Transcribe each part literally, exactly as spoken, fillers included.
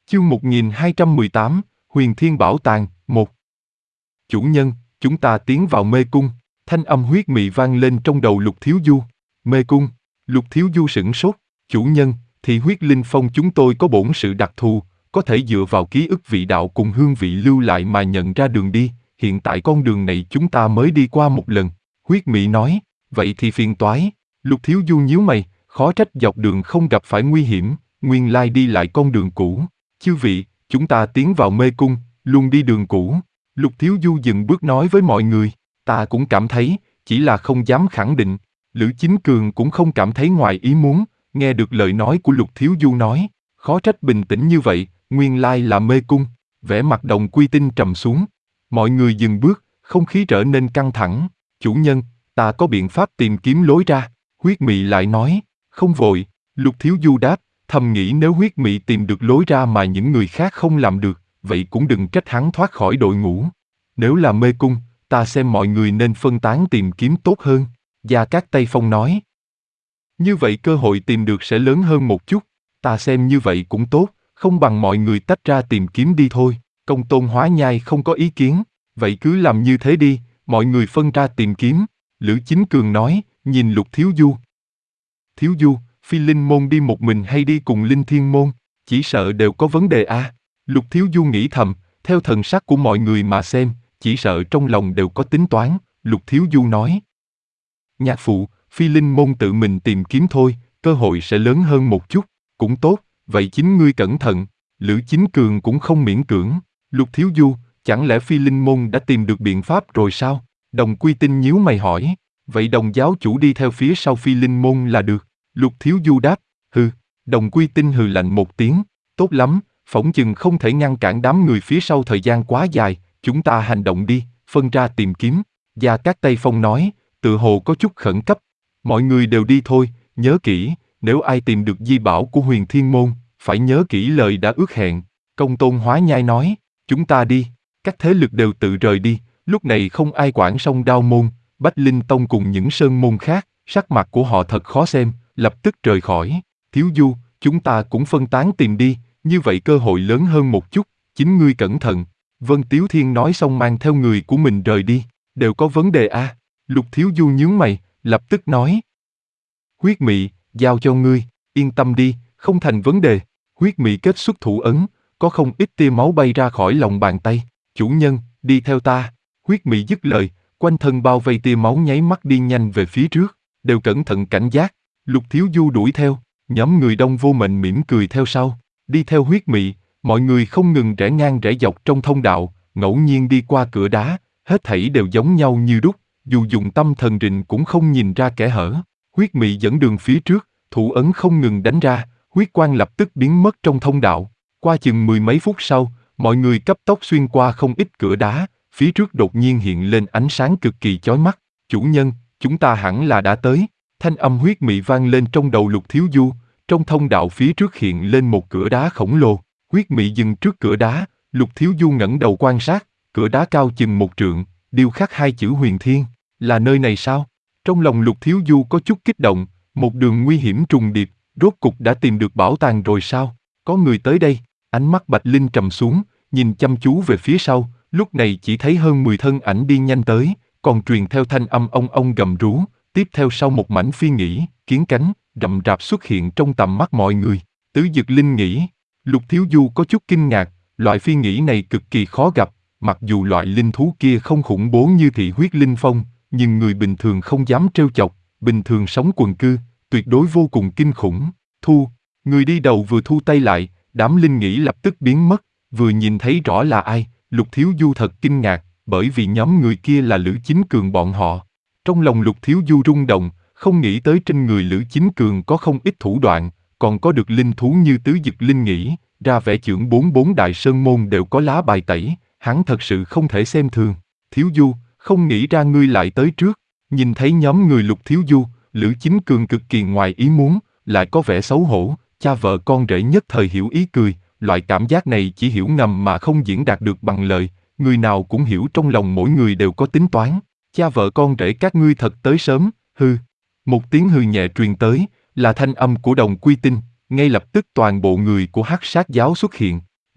Chương một nghìn hai trăm mười tám, Huyền Thiên Bảo Tàng, một. Chủ nhân, chúng ta tiến vào mê cung, thanh âm huyết mị vang lên trong đầu Lục Thiếu Du. Mê cung, Lục Thiếu Du sửng sốt, chủ nhân, thì huyết linh phong chúng tôi có bổn sự đặc thù, có thể dựa vào ký ức vị đạo cùng hương vị lưu lại mà nhận ra đường đi, hiện tại con đường này chúng ta mới đi qua một lần. Huyết mị nói, vậy thì phiền toái. Lục Thiếu Du nhíu mày, khó trách dọc đường không gặp phải nguy hiểm, nguyên lai đi lại con đường cũ. Chư vị, chúng ta tiến vào mê cung, luôn đi đường cũ. Lục Thiếu Du dừng bước nói với mọi người, ta cũng cảm thấy, chỉ là không dám khẳng định. Lữ Chính Cường cũng không cảm thấy ngoài ý muốn, nghe được lời nói của Lục Thiếu Du nói, khó trách bình tĩnh như vậy, nguyên lai là mê cung. Vẻ mặt Đồng Quy Tinh trầm xuống. Mọi người dừng bước, không khí trở nên căng thẳng. Chủ nhân, ta có biện pháp tìm kiếm lối ra. Huyết mị lại nói, không vội. Lục Thiếu Du đáp, thầm nghĩ nếu huyết mị tìm được lối ra mà những người khác không làm được, vậy cũng đừng trách hắn thoát khỏi đội ngũ. Nếu là mê cung, ta xem mọi người nên phân tán tìm kiếm tốt hơn. Gia Cát Tây Phong nói. Như vậy cơ hội tìm được sẽ lớn hơn một chút, ta xem như vậy cũng tốt, không bằng mọi người tách ra tìm kiếm đi thôi. Công Tôn Hóa Nhai không có ý kiến, vậy cứ làm như thế đi, mọi người phân ra tìm kiếm. Lữ Chính Cường nói, nhìn Lục Thiếu Du. Thiếu Du, Phi Linh Môn đi một mình hay đi cùng Linh Thiên Môn, chỉ sợ đều có vấn đề à. Lục Thiếu Du nghĩ thầm, theo thần sắc của mọi người mà xem, chỉ sợ trong lòng đều có tính toán. Lục Thiếu Du nói, nhạc phụ, Phi Linh Môn tự mình tìm kiếm thôi, cơ hội sẽ lớn hơn một chút, cũng tốt, vậy chính ngươi cẩn thận. Lữ Chính Cường cũng không miễn cưỡng. Lục Thiếu Du, chẳng lẽ Phi Linh Môn đã tìm được biện pháp rồi sao? Đồng Quy Tinh nhíu mày hỏi, vậy Đồng giáo chủ đi theo phía sau Phi Linh Môn là được. Lục Thiếu Du đáp, hừ. Đồng Quy Tinh hừ lạnh một tiếng, tốt lắm, phỏng chừng không thể ngăn cản đám người phía sau thời gian quá dài, chúng ta hành động đi, phân ra tìm kiếm. Gia Cát Tây Phong nói, tự hồ có chút khẩn cấp. Mọi người đều đi thôi, nhớ kỹ, nếu ai tìm được di bảo của Huyền Thiên Môn, phải nhớ kỹ lời đã ước hẹn. Công Tôn Hóa Nhai nói, chúng ta đi. Các thế lực đều tự rời đi, lúc này không ai quản Song Đao Môn, Bách Linh Tông cùng những sơn môn khác, sắc mặt của họ thật khó xem, lập tức rời khỏi. Thiếu Du, chúng ta cũng phân tán tìm đi, như vậy cơ hội lớn hơn một chút, chính ngươi cẩn thận. Vân Tiếu Thiên nói xong mang theo người của mình rời đi, đều có vấn đề à? Lục Thiếu Du nhướng mày, lập tức nói. Huyết mị, giao cho ngươi, yên tâm đi, không thành vấn đề. Huyết mị kết xuất thủ ấn, có không ít tia máu bay ra khỏi lòng bàn tay. Chủ nhân, đi theo ta. Huyết mị dứt lời, quanh thân bao vây tia máu nháy mắt đi nhanh về phía trước, đều cẩn thận cảnh giác. Lục Thiếu Du đuổi theo, nhóm người Đông Vô Mệnh mỉm cười theo sau. Đi theo huyết mị, mọi người không ngừng rẽ ngang rẽ dọc trong thông đạo, ngẫu nhiên đi qua cửa đá, hết thảy đều giống nhau như đúc, dù dùng tâm thần rình cũng không nhìn ra kẽ hở. Huyết mị dẫn đường phía trước, thủ ấn không ngừng đánh ra, huyết quang lập tức biến mất trong thông đạo. Qua chừng mười mấy phút sau, mọi người cấp tốc xuyên qua không ít cửa đá, phía trước đột nhiên hiện lên ánh sáng cực kỳ chói mắt. Chủ nhân, chúng ta hẳn là đã tới. Thanh âm huyết mị vang lên trong đầu Lục Thiếu Du, trong thông đạo phía trước hiện lên một cửa đá khổng lồ. Huyết mị dừng trước cửa đá, Lục Thiếu Du ngẩng đầu quan sát, cửa đá cao chừng một trượng, điêu khắc hai chữ Huyền Thiên, là nơi này sao? Trong lòng Lục Thiếu Du có chút kích động, một đường nguy hiểm trùng điệp, rốt cục đã tìm được bảo tàng rồi sao? Có người tới đây, ánh mắt Bạch Linh trầm xuống, nhìn chăm chú về phía sau, lúc này chỉ thấy hơn mười thân ảnh đi nhanh tới, còn truyền theo thanh âm ông ông gầm rú, tiếp theo sau một mảnh phi nghĩ, kiến cánh, rậm rạp xuất hiện trong tầm mắt mọi người. Tứ Dực Linh nghĩ, Lục Thiếu Du có chút kinh ngạc, loại phi nghĩ này cực kỳ khó gặp, mặc dù loại linh thú kia không khủng bố như thị huyết linh phong, nhưng người bình thường không dám trêu chọc, bình thường sống quần cư, tuyệt đối vô cùng kinh khủng. Thu, người đi đầu vừa thu tay lại, đám linh nghĩ lập tức biến mất, vừa nhìn thấy rõ là ai, Lục Thiếu Du thật kinh ngạc, bởi vì nhóm người kia là Lữ Chính Cường bọn họ. Trong lòng Lục Thiếu Du rung động, không nghĩ tới trên người Lữ Chính Cường có không ít thủ đoạn, còn có được linh thú như Tứ Dực Linh nghĩ, ra vẻ trưởng bốn bốn đại sơn môn đều có lá bài tẩy, hắn thật sự không thể xem thường. Thiếu Du, không nghĩ ra ngươi lại tới trước. Nhìn thấy nhóm người Lục Thiếu Du, Lữ Chính Cường cực kỳ ngoài ý muốn, lại có vẻ xấu hổ, cha vợ con rể nhất thời hiểu ý cười, loại cảm giác này chỉ hiểu ngầm mà không diễn đạt được bằng lời, người nào cũng hiểu trong lòng mỗi người đều có tính toán. Cha vợ con rể các ngươi thật tới sớm, hư. Một tiếng hư nhẹ truyền tới, là thanh âm của Đồng Quy Tinh, ngay lập tức toàn bộ người của Hắc Sát giáo xuất hiện.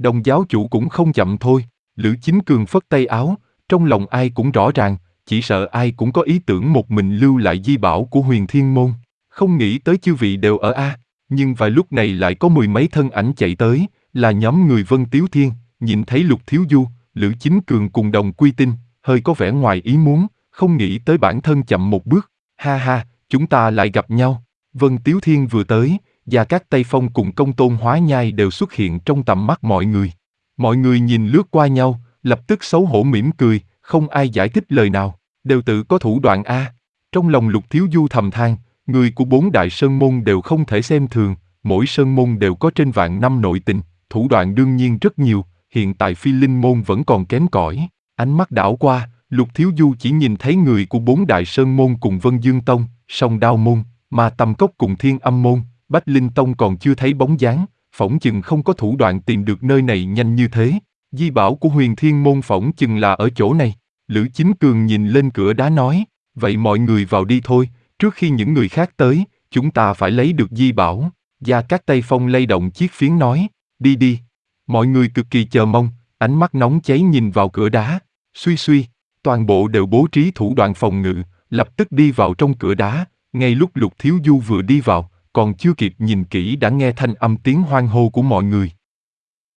Đồng giáo chủ cũng không chậm thôi. Lữ Chính Cường phất tay áo, trong lòng ai cũng rõ ràng, chỉ sợ ai cũng có ý tưởng một mình lưu lại di bảo của Huyền Thiên Môn. Không nghĩ tới chư vị đều ở A, nhưng vài lúc này lại có mười mấy thân ảnh chạy tới, là nhóm người Vân Tiếu Thiên. Nhìn thấy Lục Thiếu Du, Lữ Chính Cường cùng Đồng Quy Tinh, hơi có vẻ ngoài ý muốn, không nghĩ tới bản thân chậm một bước. Ha ha, chúng ta lại gặp nhau. Vân Tiếu Thiên vừa tới, Gia Cát Tây Phong cùng Công Tôn Hóa Nhai đều xuất hiện trong tầm mắt mọi người. Mọi người nhìn lướt qua nhau, lập tức xấu hổ mỉm cười, không ai giải thích lời nào, đều tự có thủ đoạn a. Trong lòng Lục Thiếu Du thầm than, người của bốn đại sơn môn đều không thể xem thường, mỗi sơn môn đều có trên vạn năm nội tình, thủ đoạn đương nhiên rất nhiều, hiện tại Phi Linh môn vẫn còn kém cỏi. Ánh mắt đảo qua, Lục Thiếu Du chỉ nhìn thấy người của bốn đại sơn môn cùng Vân Dương Tông, Song Đao môn, Ma Tâm Cốc cùng Thiên Âm môn, Bách Linh Tông còn chưa thấy bóng dáng, phỏng chừng không có thủ đoạn tìm được nơi này nhanh như thế. Di bảo của Huyền Thiên môn phỏng chừng là ở chỗ này. Lữ Chính Cường nhìn lên cửa đá nói, vậy mọi người vào đi thôi, trước khi những người khác tới, chúng ta phải lấy được di bảo. Gia Cát Tây Phong lay động chiếc phiến nói, đi đi. Mọi người cực kỳ chờ mong, ánh mắt nóng cháy nhìn vào cửa đá, suy suy, toàn bộ đều bố trí thủ đoạn phòng ngự, lập tức đi vào trong cửa đá. Ngay lúc Lục Thiếu Du vừa đi vào, còn chưa kịp nhìn kỹ đã nghe thanh âm tiếng hoan hô của mọi người.